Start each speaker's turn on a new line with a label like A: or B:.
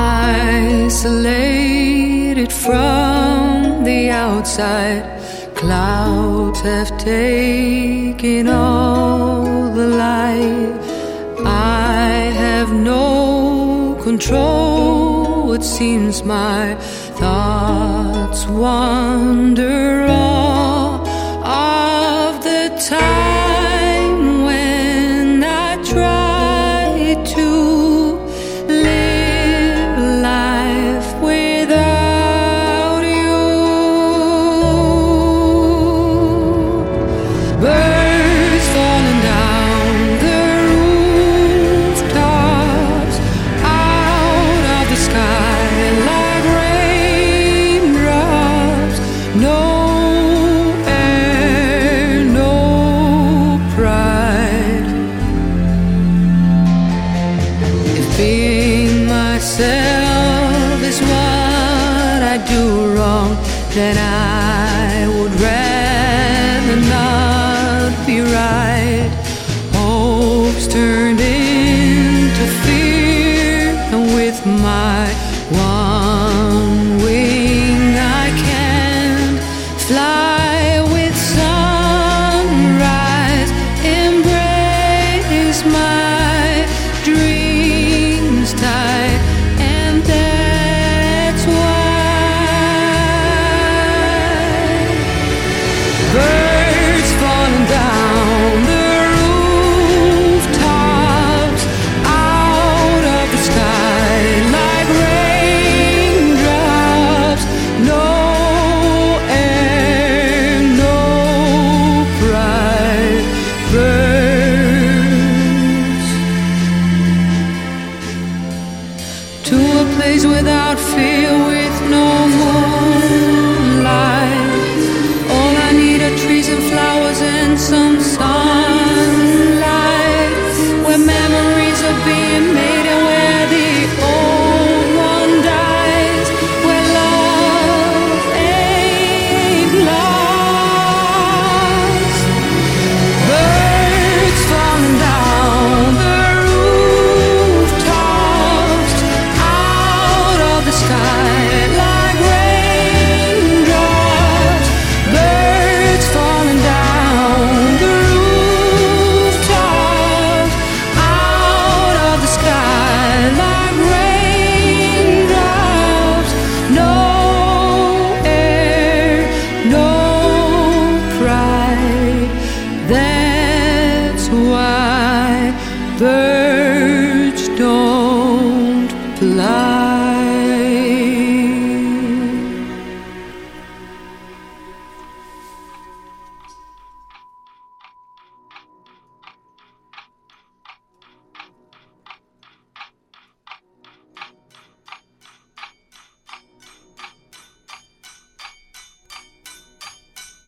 A: Isolated from the outside, clouds have taken all the light. I have no control. It seems my thoughts wander all of the time when I try to live life without you. Birds falling down the rooftops, out of the sky like raindrops. No air, no pride. If being myself is what I do wrong, then I would rather not be right. Hopes turned into fear, and with my one wing I can't fly with sunrise. Embrace my dreams tight, and that's why birds falling down the rooftops, out of the sky like raindrops. No air, no pride. Birds to a place without fear, with no moonlight. All I need are trees and flowers and some sun.